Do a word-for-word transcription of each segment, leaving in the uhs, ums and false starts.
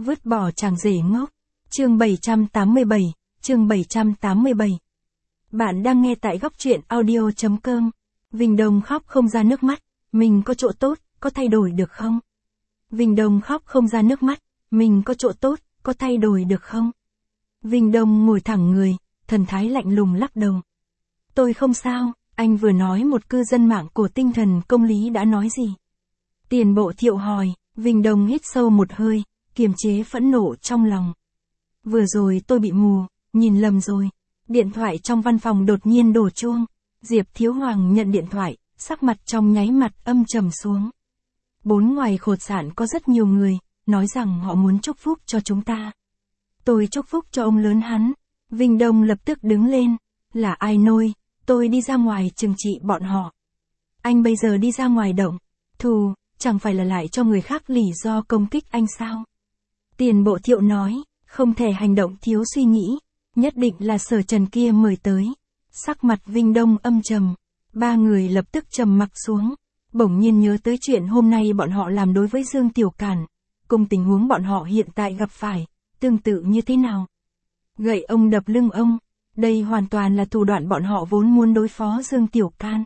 Vứt bỏ chàng rể ngốc. Chương bảy trăm tám mươi bảy, chương bảy trăm tám mươi bảy. Bạn đang nghe tại góc truyện audio chấm com. Vinh Đông khóc không ra nước mắt, mình có chỗ tốt, có thay đổi được không? Vinh Đông khóc không ra nước mắt, mình có chỗ tốt, có thay đổi được không? Vinh Đông ngồi thẳng người, thần thái lạnh lùng lắc đầu. Tôi không sao, anh vừa nói một cư dân mạng của tinh thần công lý đã nói gì? Tiền Bộ Thiệu hỏi. Vinh Đông hít sâu một hơi, kiềm chế phẫn nộ trong lòng. Vừa rồi tôi bị mù, nhìn lầm rồi. Điện thoại trong văn phòng đột nhiên đổ chuông. Diệp Thiếu Hoàng nhận điện thoại, sắc mặt trong nháy mặt âm trầm xuống. Bốn ngoài khột sản có rất nhiều người, nói rằng họ muốn chúc phúc cho chúng ta. Tôi chúc phúc cho ông lớn hắn. Vinh Đông lập tức đứng lên. Là ai nôi, tôi đi ra ngoài trừng trị bọn họ. Anh bây giờ đi ra ngoài động thù, chẳng phải là lại cho người khác lý do công kích anh sao? Tiền Bộ Thiệu nói, không thể hành động thiếu suy nghĩ, nhất định là Sở Trần kia mời tới. Sắc mặt Vinh Đông âm trầm, ba người lập tức trầm mặc xuống, bỗng nhiên nhớ tới chuyện hôm nay bọn họ làm đối với Dương Tiểu Cản, cùng tình huống bọn họ hiện tại gặp phải, tương tự như thế nào. Gậy ông đập lưng ông, đây hoàn toàn là thủ đoạn bọn họ vốn muốn đối phó Dương Tiểu Cản.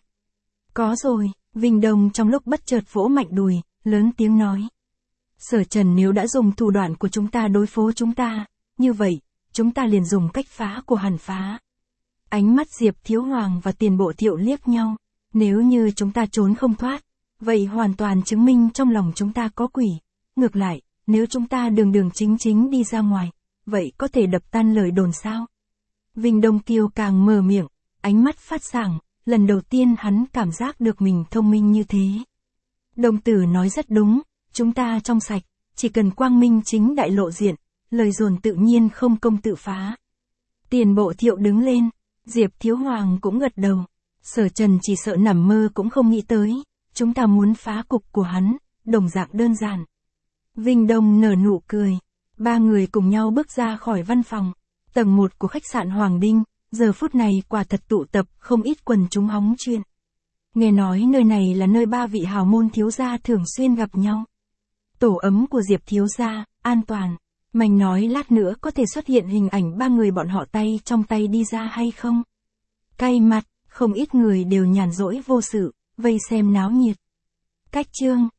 Có rồi. Vinh Đông trong lúc bất chợt vỗ mạnh đùi, lớn tiếng nói. Sở Trần nếu đã dùng thủ đoạn của chúng ta đối phó chúng ta, như vậy, chúng ta liền dùng cách phá của hắn phá. Ánh mắt Diệp Thiếu Hoàng và Tiền Bộ Thiệu liếc nhau, nếu như chúng ta trốn không thoát, vậy hoàn toàn chứng minh trong lòng chúng ta có quỷ. Ngược lại, nếu chúng ta đường đường chính chính đi ra ngoài, vậy có thể đập tan lời đồn sao? Vinh Đông kiêu càng mở miệng, ánh mắt phát sáng. Lần đầu tiên hắn cảm giác được mình thông minh như thế. Đồng tử nói rất đúng, chúng ta trong sạch, chỉ cần quang minh chính đại lộ diện, lời dồn tự nhiên không công tự phá. Tiền Bộ Thiệu đứng lên, Diệp Thiếu Hoàng cũng gật đầu. Sở Trần chỉ sợ nằm mơ cũng không nghĩ tới, chúng ta muốn phá cục của hắn, đồng dạng đơn giản. Vinh Đông nở nụ cười, ba người cùng nhau bước ra khỏi văn phòng, tầng một của khách sạn Hoàng Đinh. Giờ phút này quả thật tụ tập không ít quần chúng hóng chuyện. Nghe nói nơi này là nơi ba vị hào môn thiếu gia thường xuyên gặp nhau. Tổ ấm của Diệp thiếu gia, an toàn. Mành nói lát nữa có thể xuất hiện hình ảnh ba người bọn họ tay trong tay đi ra hay không? Cay mặt, không ít người đều nhàn rỗi vô sự, vây xem náo nhiệt. Cách chương,